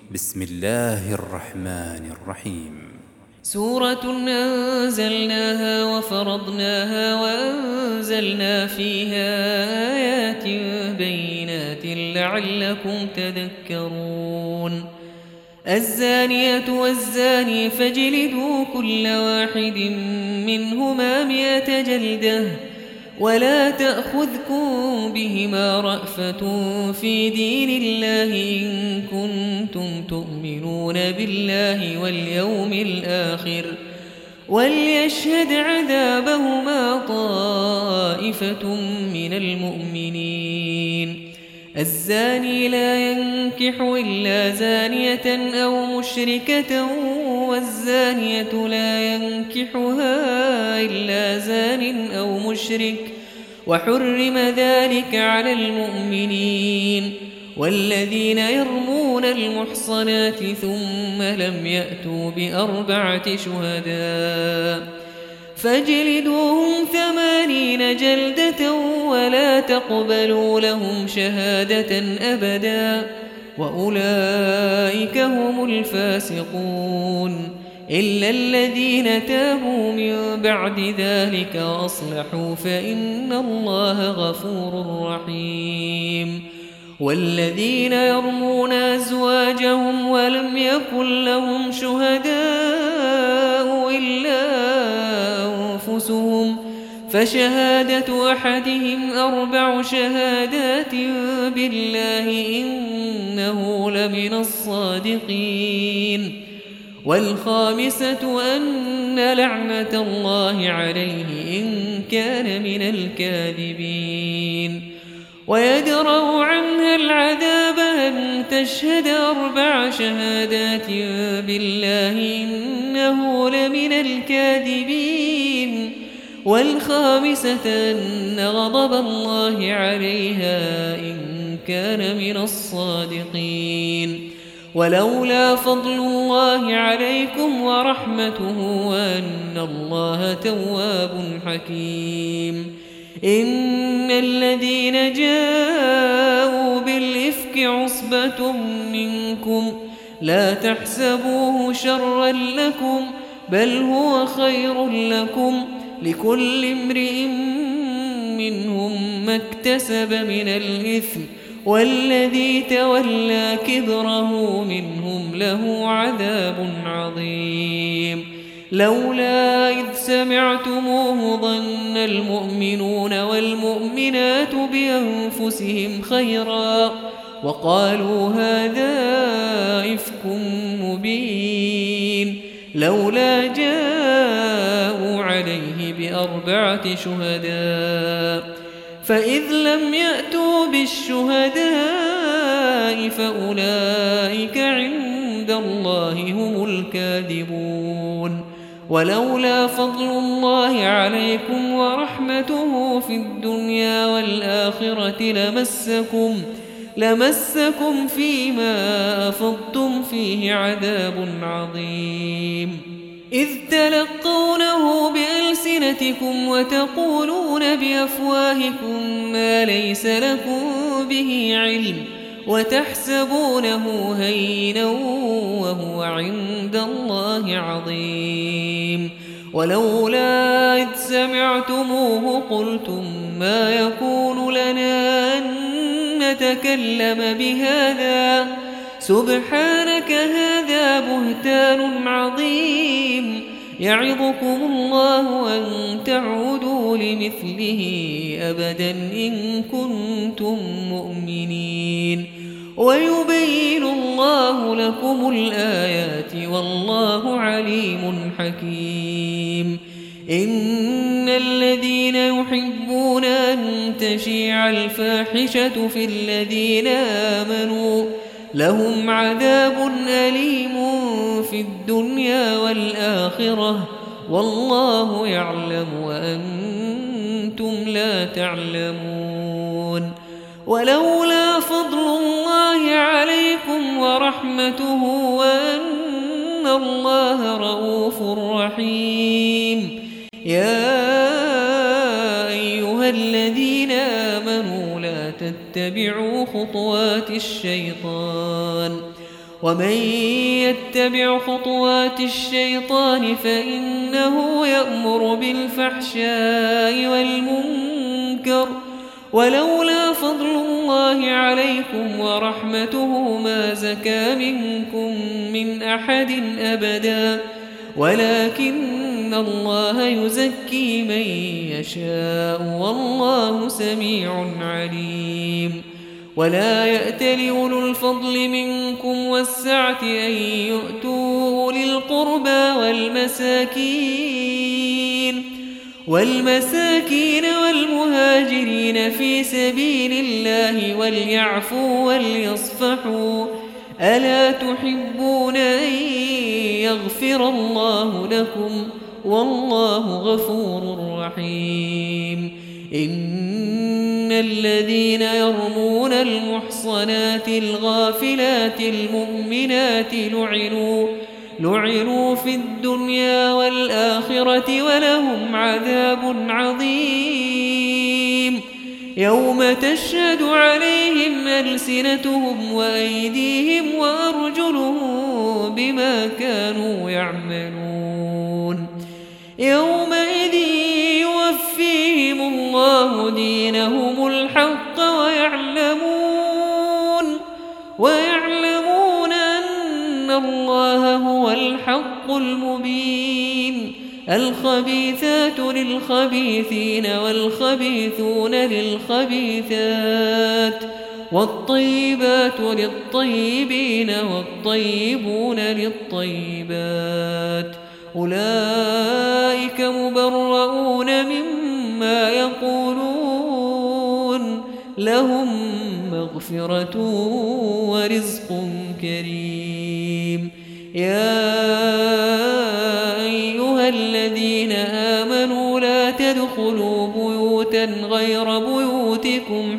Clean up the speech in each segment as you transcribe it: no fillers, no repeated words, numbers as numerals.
بسم الله الرحمن الرحيم. سورة أنزلناها وفرضناها وأنزلنا فيها آيات بينات لعلكم تذكرون. الزانية والزاني فاجلدوا كل واحد منهما 100 جلدة ولا تأخذكم بهما رأفة في دين الله إن كنتم تؤمنون بالله واليوم الآخر وليشهد عذابهما طائفة من المؤمنين. الزاني لا ينكح إلا زانية أو مشركة والزانية لا ينكحها إلا زان أو مشرك وحرم ذلك على المؤمنين. والذين يرمون المحصنات ثم لم يأتوا ب4 شهداء فاجلدوهم 80 جلدة ولا تقبلوا لهم شهادة أبدا وأولئك هم الفاسقون إلا الذين تابوا من بعد ذلك وأصلحوا فإن الله غفور رحيم. والذين يرمون أزواجهم ولم يكن لهم شهداء إلا أنفسهم فشهادة أحدهم 4 شهادات بالله إنه لمن الصادقين. والخامسة أن لعنة الله عليه إن كان من الكاذبين. ويدرأ عنها العذاب أن تشهد 4 شهادات بالله إنه لمن الكاذبين. والخامسة أن غضب الله عليها إن كان من الصادقين. ولولا فضل الله عليكم ورحمته وأن الله تواب حكيم. إن الذين جاءوا بالإفك عصبة منكم لا تحسبوه شرا لكم بل هو خير لكم لكل امرئ منهم ما اكتسب من الإثم والذي تولى كبره منهم له عذاب عظيم. لولا إذ سمعتموه ظن المؤمنون والمؤمنات بأنفسهم خيرا وقالوا هذا إفك مبين. لولا جاءوا عليه ب4 شهداء فإذ لم يأتوا بالشهداء فأولئك عند الله هم الكاذبون. ولولا فضل الله عليكم ورحمته في الدنيا والآخرة لمسكم فيما أفضتم فيه عذاب عظيم. إذ تلقونه بألسنتكم وتقولون بأفواهكم ما ليس لكم به علم وتحسبونه هينا وهو عند الله عظيم. ولولا إذ سمعتموه قلتم ما يكون لنا أن نتكلم بهذا سبحانك هذا بهتان عظيم. يعظكم الله أن تعودوا لمثله أبدا إن كنتم مؤمنين ويبين الله لكم الآيات والله عليم حكيم. إن الذين يحبون أن تشيع الفاحشة في الذين آمنوا لهم عذاب أليم في الدنيا والآخرة والله يعلم وأنتم لا تعلمون. ولولا فضل الله عليكم ورحمته وأن الله رؤوف رحيم. يا أيها الذين آمنوا لا تتبعوا خطوات الشيطان ومن يتبع خطوات الشيطان فإنه يأمر بالفحشاء والمنكر ولولا فضل الله عليكم ورحمته ما زكى منكم من أحد أبدا ولكن الله يزكي من يشاء والله سميع عليم ولا يأتل أولو الفضل منكم والسعة أن يؤتوا أولي القربى والمساكين والمهاجرين في سبيل الله وليعفوا وليصفحوا ألا تحبون أن يغفر الله لكم والله غفور رحيم إن الذين يرمون المحصنات الغافلات المؤمنات لعنوا في الدنيا والآخرة ولهم عذاب عظيم يوم تشهد عليهم ألسنتهم وأيديهم وأرجلهم بما كانوا يعملون يومئذ يوفيهم الله دينهم الحق ويعلمون أن الله هو الحق المبين الخبيثات للخبيثين والخبيثون للخبيثات والطيبات للطيبين والطيبون للطيبات أولئك مبرؤون مما يقولون لهم مغفرة ورزق كريم يا أيها الذين آمنوا لا تدخلوا بيوتا غير بيوتكم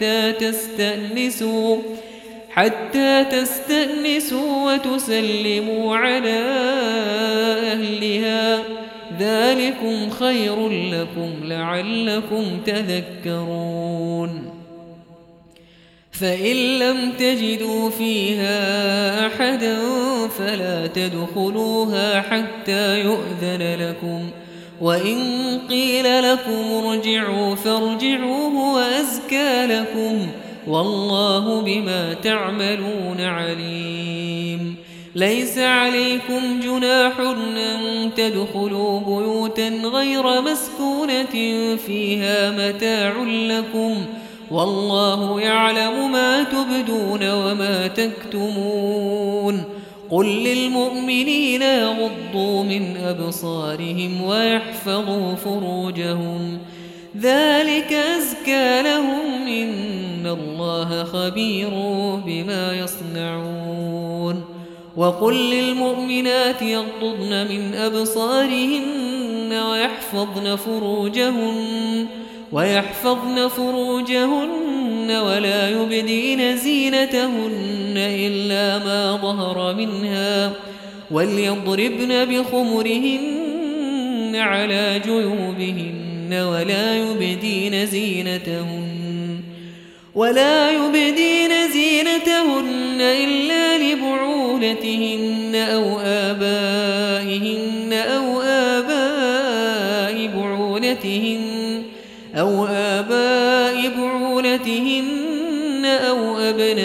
حتى تستأنسوا وتسلموا على أهلها ذلكم خير لكم لعلكم تذكرون فإن لم تجدوا فيها أحدا فلا تدخلوها حتى يؤذن لكم وإن قيل لكم ارجعوا فارجعوا هو أزكى لكم والله بما تعملون عليم ليس عليكم جناح أن تدخلوا بيوتا غير مسكونة فيها متاع لكم والله يعلم ما تبدون وما تكتمون قل للمؤمنين يغضوا من أبصارهم ويحفظوا فروجهم ذلك أزكى لهم إن الله خبير بما يصنعون وقل للمؤمنات يغضضن من أبصارهن ويحفظن فروجهن ولا يبدين زينتهن إلا ما ظهر منها وليضربن بخمرهن على جيوبهن ولا يبدين زينتهن إلا لبعولتهن أو آبائهن أو آباء بعولتهن أو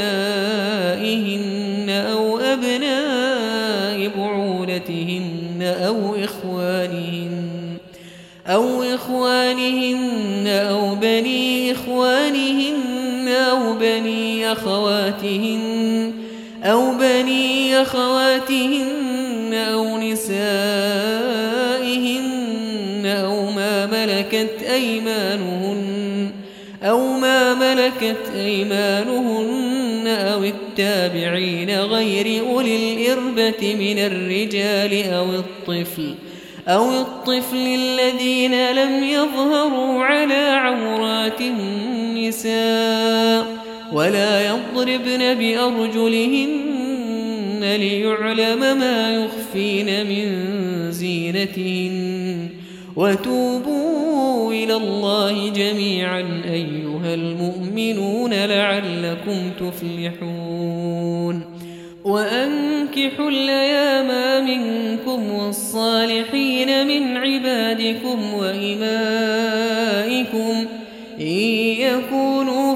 أبنائهن أو أبناء بعولتهن أو إخوانهن أو بني إخوانهن أو بني أخواتهن أو نسائهن أو ما ملكت أيمانهن أو التابعين غير أولي الإربة من الرجال أو الطفل الذين لم يظهروا على عورات النساء ولا يضربن بأرجلهن ليعلم ما يخفين من زينتهن وتوبوا إلى الله جميعا أيها المؤمنون لعلكم تفلحون وأنكحوا الأيام منكم والصالحين من عبادكم وإمائكم إن يكونوا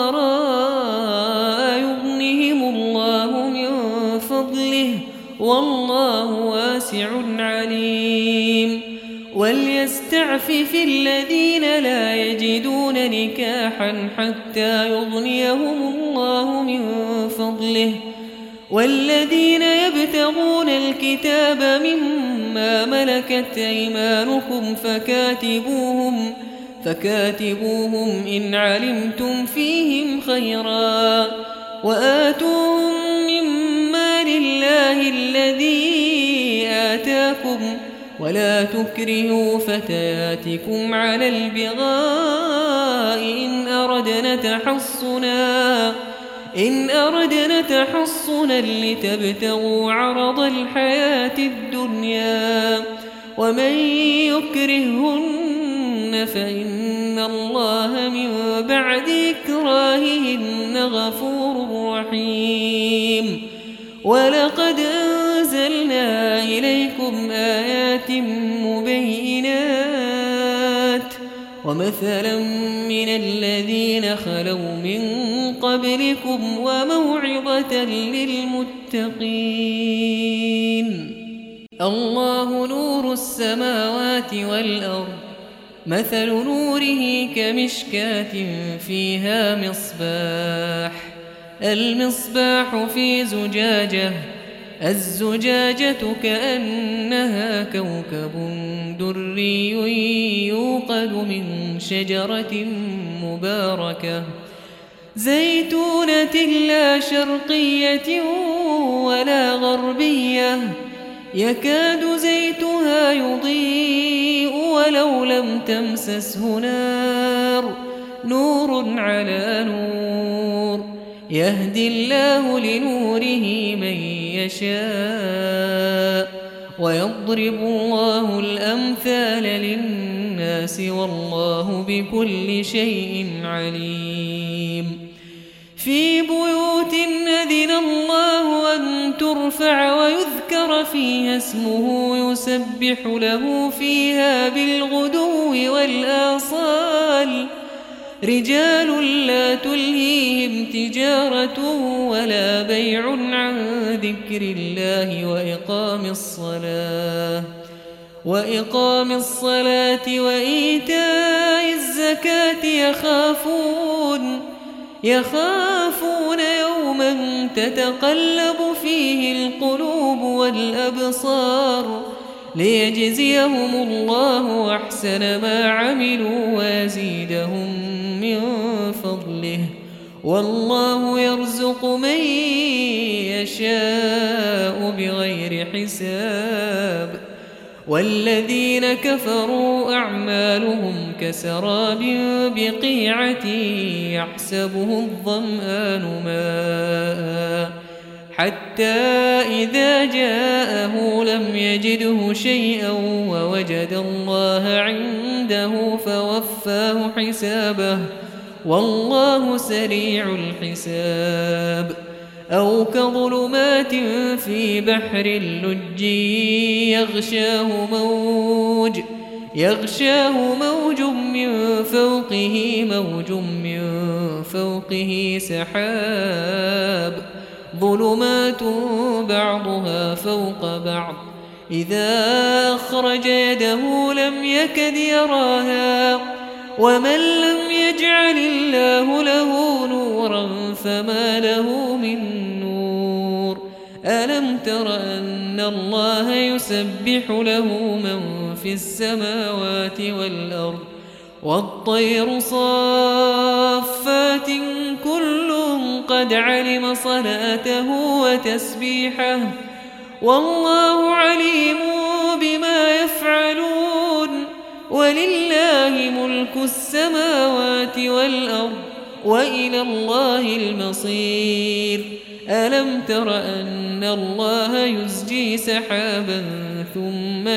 فقراء يغنهم الله من فضله والله واسع عليم وليستعفف الذين لا يجدون نكاحا حتى يغنيهم الله من فضله والذين يبتغون الكتاب مما ملكت أيمانكم فكاتبوهم إن علمتم فيهم خيرا وآتوهم مما لله الذي آتاكم ولا تكرهوا فتياتكم على البغاء إن أردنا تحصنا لتبتغوا عرض الحياة الدنيا ومن يكرهن فإن الله من بعد إكراههن غفور رحيم ولقد أنزلنا إليكم آيات مبينات ومثلا من الذين خلوا من قبلكم وموعظة للمتقين الله نور السماوات والأرض مثل نوره كمشكاة فيها مصباح المصباح في زجاجة الزجاجة كأنها كوكب دري يوقد من شجرة مباركة زيتونة لا شرقية ولا غربية يكاد زيتها يضيء ولو لم تمسسه نار نور على نور يهدي الله لنوره من يشاء ويضرب الله الأمثال للناس والله بكل شيء عليم في بيوت أذن الله أن ترفع ويذكر فيها اسمه يسبح له فيها بالغدو والآصال رجال لا تلهيهم تجارة ولا بيع عن ذكر الله وإقام الصلاة وإيتاء الزكاة يخافون يوما تتقلب فيه القلوب والأبصار ليجزيهم الله أحسن ما عملوا ويزيدهم من فضله والله يرزق من يشاء بغير حساب والذين كفروا أعمالهم كسراب بقيعة يحسبه الظمآن ماء حتى إذا جاءه لم يجده شيئا ووجد الله عنده فوفاه حسابه والله سريع الحساب أو كظلمات في بحر اللج يغشاه موج من فوقه سحاب ظلمات بعضها فوق بعض إذا أخرج يده لم يكد يراها ومن لم يجعل الله له نورا فما له من نور ألم تر أن الله يسبح له من في السماوات والأرض والطير صافات كل قد علم صلاته وتسبيحه والله عليم بما يفعلون ولله ملك السماوات والأرض وإلى الله المصير ألم تر أن الله يزجي سحابا ثم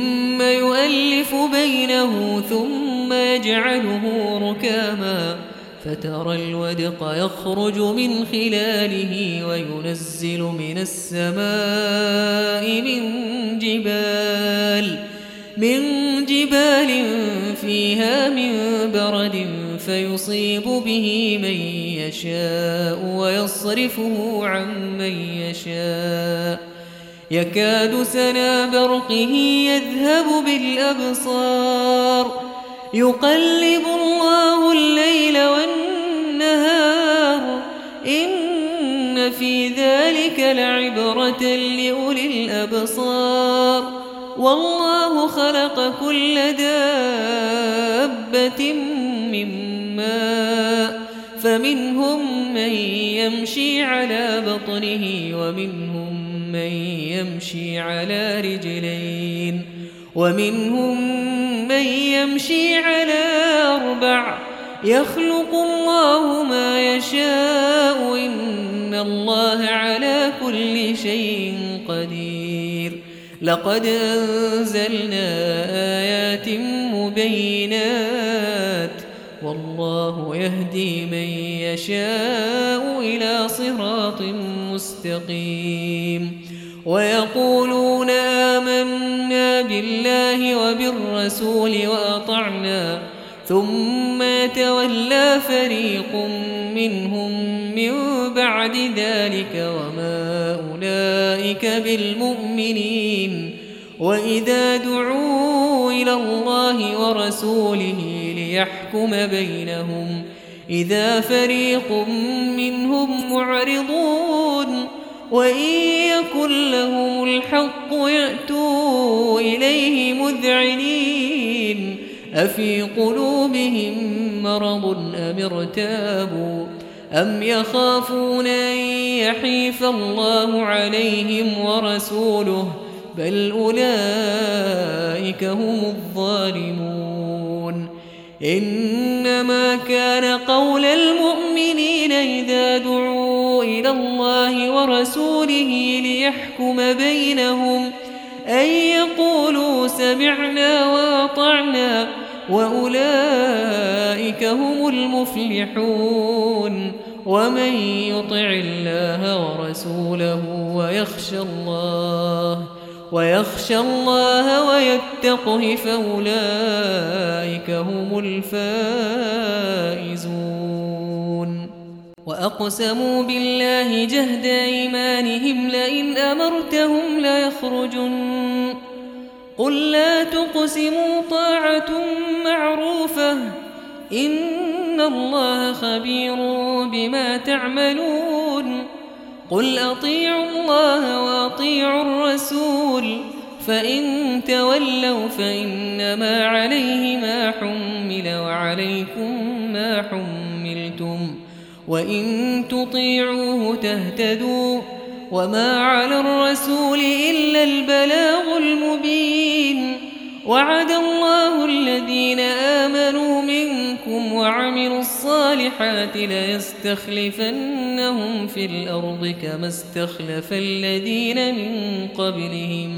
يؤلف بينه ثم يجعله ركاما فترى الودق يخرج من خلاله وينزل من السماء من جبال فيها من برد فيصيب به من يشاء ويصرفه عن من يشاء يكاد سنا برقه يذهب بالأبصار يقلب الله الليل والنهار إن في ذلك لعبرة لأولي الأبصار والله خلق كل دابة من ماء فمنهم من يمشي على بطنه ومنهم من يمشي على رجلين ومنهم من يمشي على 4 يخلق الله ما يشاء إن الله على كل شيء قدير لقد أنزلنا آيات مبينات والله يهدي من يشاء إلى صراط مستقيم ويقولون آمنا بالله وبالرسول وأطعنا ثم يتولى فريق منهم من بعد ذلك وما أولئك بالمؤمنين وإذا دعوا إلى الله ورسوله ليحكم بينهم إذا فريق منهم معرضون وإن يكن لهم الحق يأتوا إليه مذعنين أفي قلوبهم مرض أم ارتابوا أم يخافون أن يحيف الله عليهم ورسوله بل أولئك هم الظالمون إنما كان قول المؤمنين إذا دعوا إلى الله ورسوله ليحكم بينهم أن يقولوا سمعنا وأطعنا وأولئك هم المفلحون ومن يطع الله ورسوله ويخشى الله ويتقه فأولئك هم الفائزون وأقسموا بالله جهد أيمانهم لئن أمرتهم ليخرجن قل لا تقسموا طاعة معروفة إن الله خبير بما تعملون قل أطيعوا الله وأطيعوا الرسول فإن تولوا فإنما عليه ما حمل وعليكم ما حملتم وإن تطيعوه تهتدوا وما على الرسول إلا البلاغ المبين وعد الله الذين آمنوا منكم وعملوا الصالحات ليستخلفنهم في الأرض كما استخلف الذين من قبلهم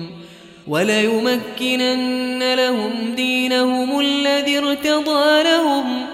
وليمكنن لهم دينهم الذي ارتضى لهم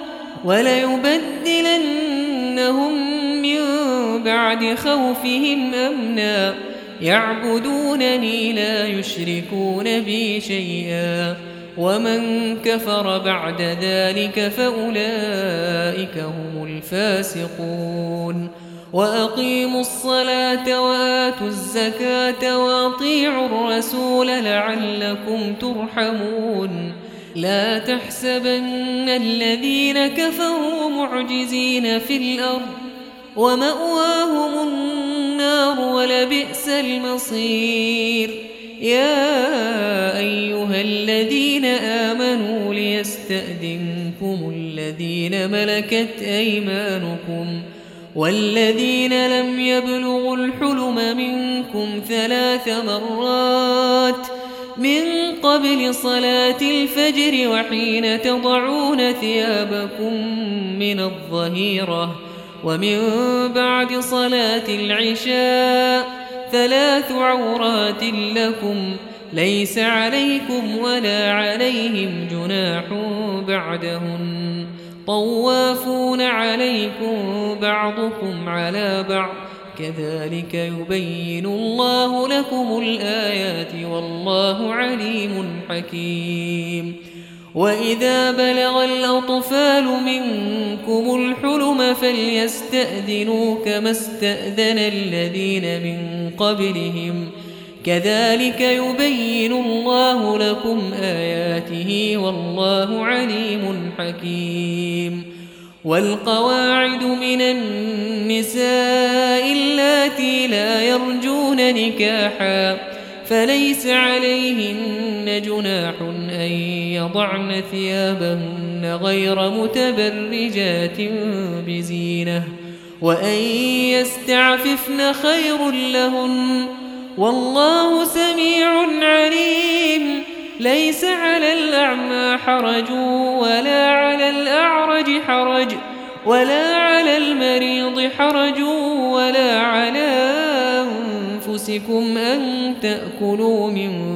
وليبدلنهم من بعد خوفهم أمنا يعبدونني لا يشركون بي شيئا ومن كفر بعد ذلك فأولئك هم الفاسقون وأقيموا الصلاة وآتوا الزكاة وأطيعوا الرسول لعلكم ترحمون لا تحسبن الذين كفروا معجزين في الأرض ومأواهم النار ولبئس المصير يا أيها الذين آمنوا ليستأذنكم الذين ملكت أيمانكم والذين لم يبلغوا الحلم منكم 3 مرات من قبل صلاة الفجر وحين تضعون ثيابكم من الظهيرة ومن بعد صلاة العشاء 3 عورات لكم ليس عليكم ولا عليهم جناح بعدهن طوافون عليكم بعضكم على بعض كذلك يبين الله لكم الآيات والله عليم حكيم وإذا بلغ الأطفال منكم الحلم فليستأذنوا كما استأذن الذين من قبلهم كذلك يبين الله لكم آياته والله عليم حكيم والقواعد من النساء اللاتي لا يرجون نكاحا فليس عليهن جناح أن يضعن ثيابهن غير متبرجات بزينة وأن يستعففن خير لهن والله سميع عليم ليس على الأعمى حرج ولا على الأعرج حرج ولا على المريض حرج ولا على أنفسكم أن تأكلوا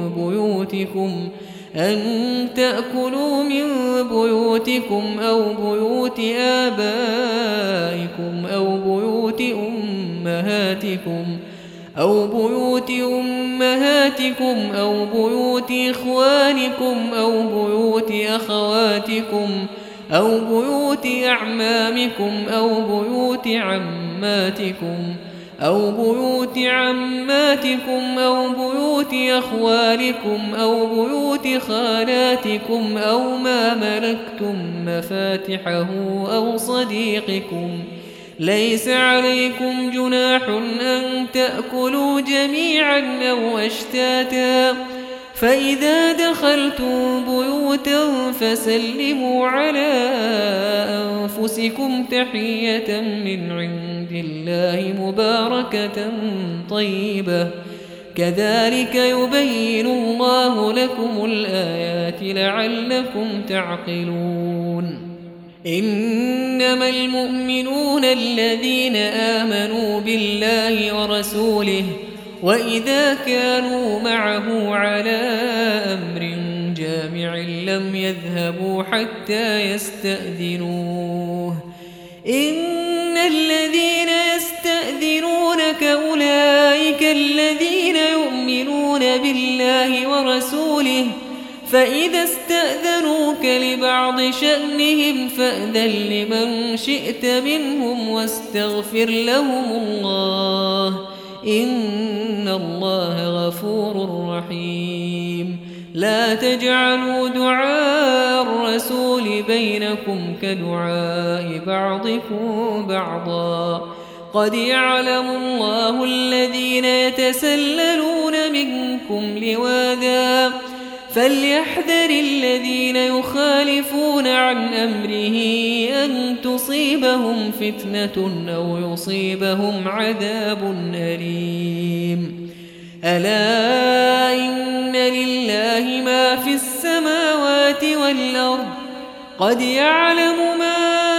من بيوتكم أو بيوت آبائكم أو بيوت أمهاتكم أو بيوت إخوانكم أو بيوت أخواتكم أو بيوت أعمامكم أو بيوت عماتكم أو بيوت بيوت أخوالكم أو بيوت خالاتكم أو ما ملكتم مفاتحه أو صديقكم ليس عليكم جناح أن تأكلوا جميعا أو أشتاتا فإذا دخلتم بيوتا فسلموا على أنفسكم تحية من عند الله مباركة طيبة كذلك يبين الله لكم الآيات لعلكم تعقلون إنما المؤمنون الذين آمنوا بالله ورسوله وإذا كانوا معه على أمر جامع لم يذهبوا حتى يستأذنوه إن الذين يستأذنونك أولئك الذين يؤمنون بالله ورسوله فإذا استأذنوك لبعض شأنهم فأذن لمن شئت منهم واستغفر لهم الله إن الله غفور رحيم لا تجعلوا دعاء الرسول بينكم كدعاء بعضكم بعضا قد يعلم الله الذين يتسللون منكم لواذا فليحذر الذين يخالفون عن أمره أن تصيبهم فتنة أو يصيبهم عذاب أليم ألا إن لله ما في السماوات والأرض قد يعلم ما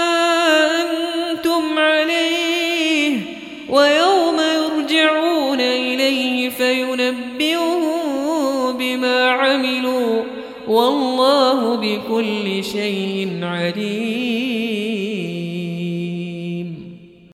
أنتم عليه ويوم يرجعون إليه فينبئهم بما عملوا والله بكل شيء عليم